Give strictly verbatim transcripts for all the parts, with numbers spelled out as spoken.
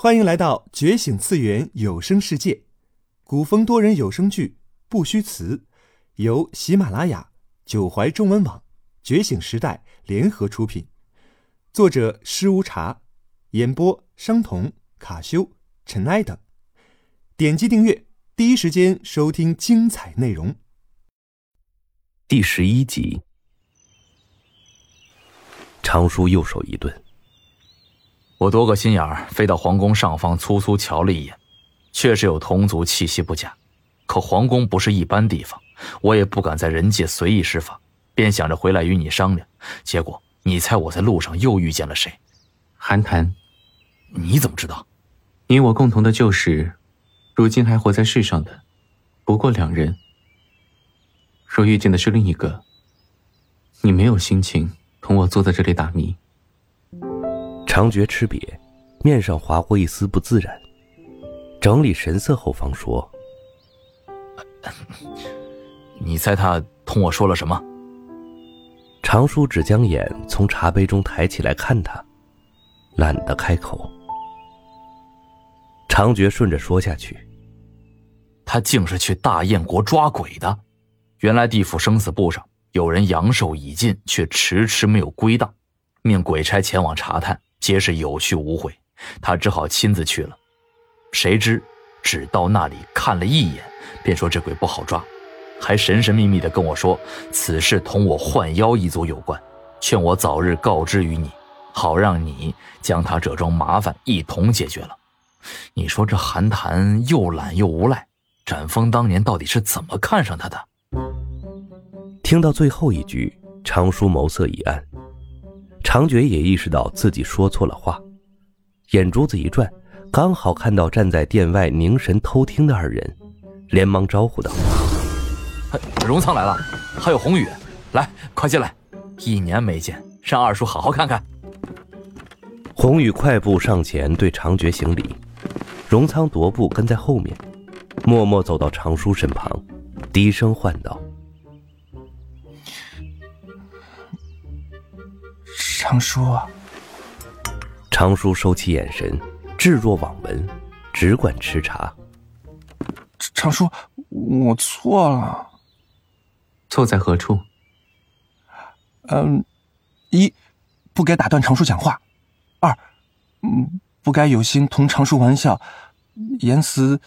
欢迎来到觉醒次元有声世界，古风多人有声剧不虚词，由喜马拉雅、九怀中文网、觉醒时代联合出品，作者施无茶，演播商童、卡修、尘埃等。点击订阅，第一时间收听精彩内容。 第十一集，长叔右手一顿。 我多个心眼儿飞到皇宫上方粗粗瞧了一眼，确实有同族气息不假。可皇宫不是一般地方，我也不敢在人界随意施法，便想着回来与你商量。结果你猜我在路上又遇见了谁？ 韩谈。 你怎么知道？ 你我共同的旧识，如今还活在世上的不过两人。若遇见的是另一个，你没有心情同我坐在这里打迷。 长觉吃瘪，面上划过一丝不自然，整理神色后方说： 你猜他同我说了什么？ 长叔只将眼从茶杯中抬起来看他，懒得开口。长觉顺着说下去： 他竟是去大燕国抓鬼的。原来地府生死簿上有人阳寿已尽，却迟迟没有归档，命鬼差前往查探，皆是有去无回，他只好亲自去了。谁知只到那里看了一眼，便说这鬼不好抓，还神神秘秘地跟我说此事同我幻妖一族有关，劝我早日告知于你，好让你将他这桩麻烦一同解决了。你说这韩谈又懒又无赖，展峰当年到底是怎么看上他的？ 听到最后一句，长叔眸色一暗。长觉也意识到自己说错了话，眼珠子一转，刚好看到站在殿外凝神偷听的二人，连忙招呼道： 荣仓来了，还有宏宇，来，快进来，一年没见，让二叔好好看看。 宏宇快步上前对长觉行礼，荣仓踱步跟在后面，默默走到长叔身旁，低声唤道： 长叔啊。 长叔收起眼神，置若罔闻，只管吃茶。 长叔，我错了。 错在何处？ 嗯，一，不该打断长叔讲话；二，嗯，不该有心同长叔玩笑，言辞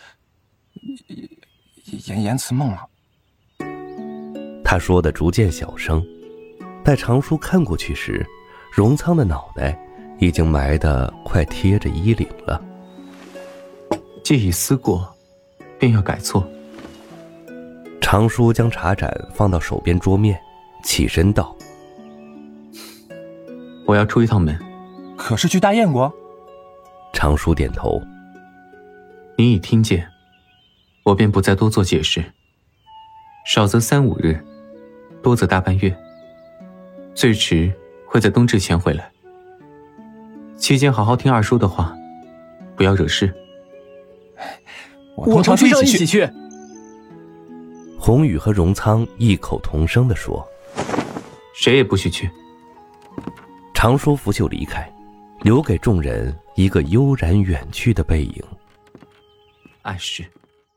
言言辞梦了。 他说的逐渐小声，待长叔看过去时，荣仓的脑袋已经埋得快贴着衣领了。 既已思过，便要改错。 长叔将茶盏放到手边桌面，起身道： 我要出一趟门。 可是去大燕国？ 长叔点头。 你已听见，我便不再多做解释。少则三五日，多则大半月，最迟会在冬至前回来。期间好好听二叔的话，不要惹事。 我同长叔一起去。 宏宇和荣仓异口同声地说： 谁也不许去。 长叔拂袖离开，留给众人一个悠然远去的背影。 碍事。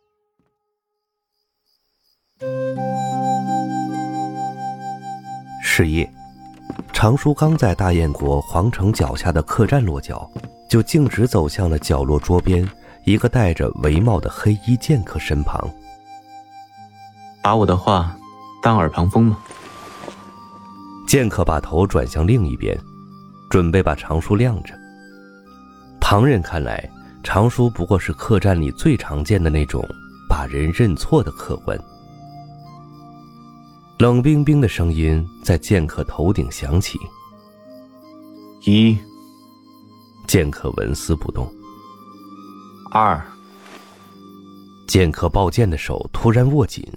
是夜，长叔刚在大燕国皇城脚下的客栈落脚，就径直走向了角落桌边一个戴着帷帽的黑衣剑客身旁。 把我的话当耳旁风吗？ 剑客把头转向另一边，准备把长叔晾着。旁人看来，长叔不过是客栈里最常见的那种把人认错的客官。冷冰冰的声音在剑客头顶响起： 一。 剑客纹丝不动。 二。 剑客抱剑的手突然握紧。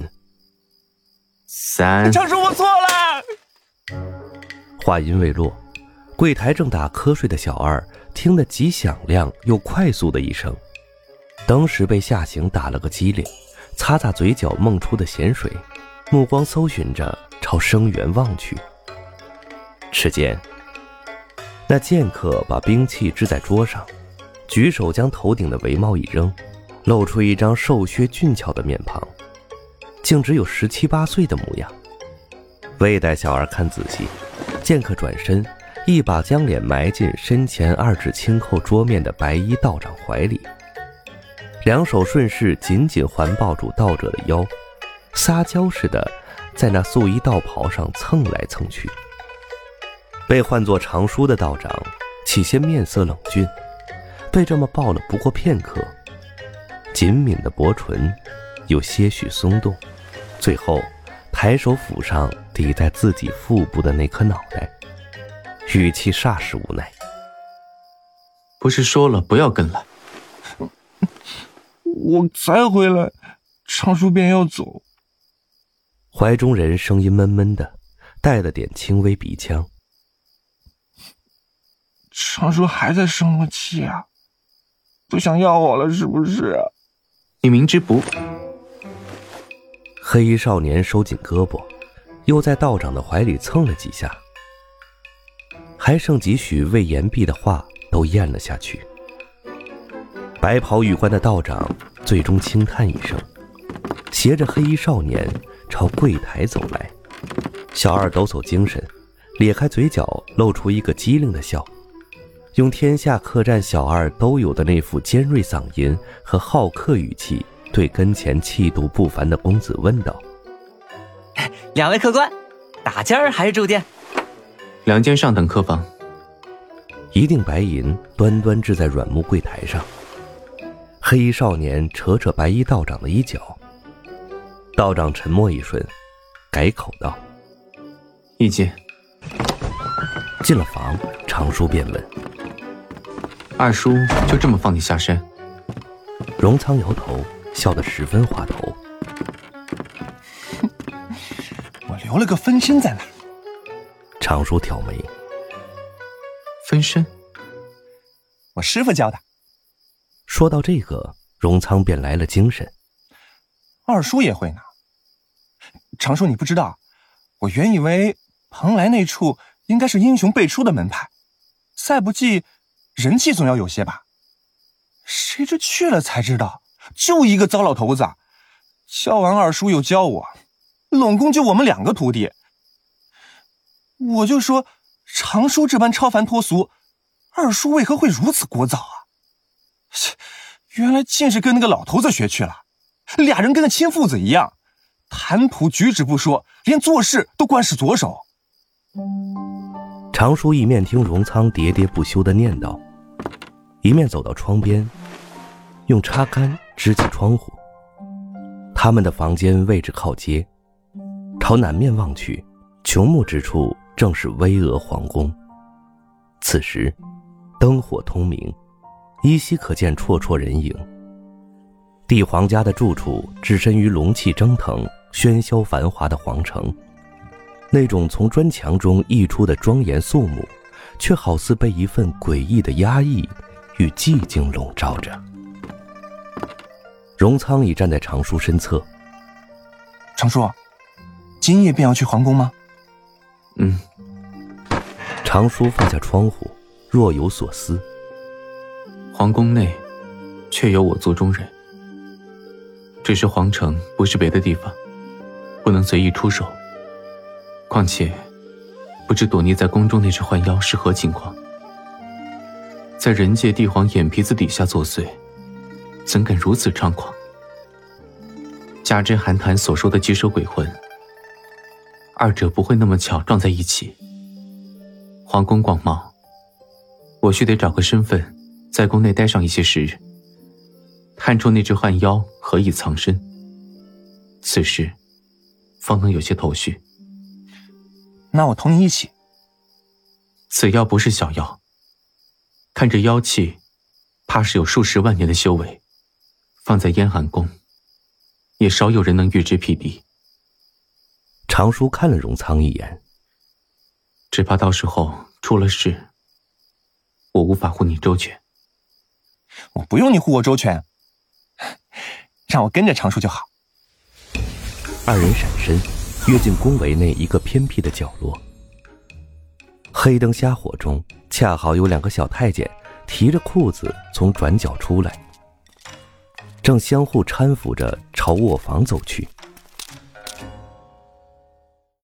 三。 长叔，我错了。 话音未落，柜台正打瞌睡的小二听得极响亮又快速的一声，当时被吓醒，打了个激灵，擦擦嘴角梦出的咸水，目光搜寻着朝声源望去。只见那剑客把兵器支在桌上， 举手将头顶的帷帽一扔，露出一张瘦削俊俏的面庞，竟只有十七八岁的模样。未待小二看仔细，剑客转身，一把将脸埋进身前二指轻扣桌面的白衣道长怀里，两手顺势紧紧环抱住道者的腰，撒娇似的在那素衣道袍上蹭来蹭去。被唤作长叔的道长起先面色冷峻，被这么抱了不过片刻，紧抿的薄唇有些许松动，最后抬手抚上抵在自己腹部的那颗脑袋，语气煞是无奈： 不是说了不要跟来？ 我才回来，长叔便要走。 怀中人声音闷闷的，带了点轻微鼻腔。 长叔还在生我气啊？不想要我了是不是？ 你明知不…… 黑衣少年收紧胳膊，又在道长的怀里蹭了几下，还剩几许未言毕的话都咽了下去。白袍玉冠的道长最终轻叹一声，携着黑衣少年朝柜台走来。小二抖擞精神，咧开嘴角露出一个机灵的笑，用天下客栈小二都有的那副尖锐嗓音和好客语气对跟前气度不凡的公子问道： 两位客官，打尖儿还是住店？ 两间上等客房。 一锭白银端端置在软木柜台上。黑衣少年扯扯白衣道长的衣角，道长沉默一瞬，改口道： 一间。 进了房，长叔便问： 二叔就这么放你下山？ 荣仓摇头，笑得十分滑头。 我留了个分身在那儿。 长叔挑眉： 分身？ 我师父教的。 说到这个，荣仓便来了精神。 二叔也会呢。长叔你不知道，我原以为蓬莱那处应该是英雄辈出的门派，赛不济人气总要有些吧。谁知去了才知道，就一个糟老头子，教完二叔又教我，拢共就我们两个徒弟。我就说长叔这般超凡脱俗，二叔为何会如此聒噪啊？原来竟是跟那个老头子学去了，俩人跟个亲父子一样，谈吐举止不说，连做事都惯使左手。 长叔一面听荣仓喋喋不休的念叨，一面走到窗边，用插杆支起窗户。他们的房间位置靠街，朝南面望去，穹目之处正是巍峨皇宫。此时灯火通明，依稀可见绰绰人影。帝皇家的住处置身于龙气蒸腾、喧嚣繁华的皇城，那种从砖墙中溢出的庄严肃穆，却好似被一份诡异的压抑与寂静笼罩着。荣仓已站在长叔身侧。 长叔，今夜便要去皇宫吗？ 嗯。 长叔放下窗户，若有所思。 皇宫内却有我族中人，只是皇城不是别的地方，不能随意出手。况且不知躲匿在宫中那只幻妖是何情况，在人界帝皇眼皮子底下作祟，怎敢如此猖狂？加之韩谈所说的棘手鬼魂，二者不会那么巧撞在一起。皇宫广袤，我须得找个身份在宫内待上一些时日，探出那只幻妖何以藏身，此时方能有些头绪。 那我同你一起。 此妖不是小妖，看这妖气，怕是有数十万年的修为，放在燕寒宫，也少有人能与之匹敌。 长叔看了荣仓一眼， 只怕到时候出了事，我无法护你周全。 我不用你护我周全，让我跟着长叔就好。 二人闪身，跃进宫围内一个偏僻的角落。黑灯瞎火中，恰好有两个小太监提着裤子从转角出来，正相互搀扶着朝卧房走去。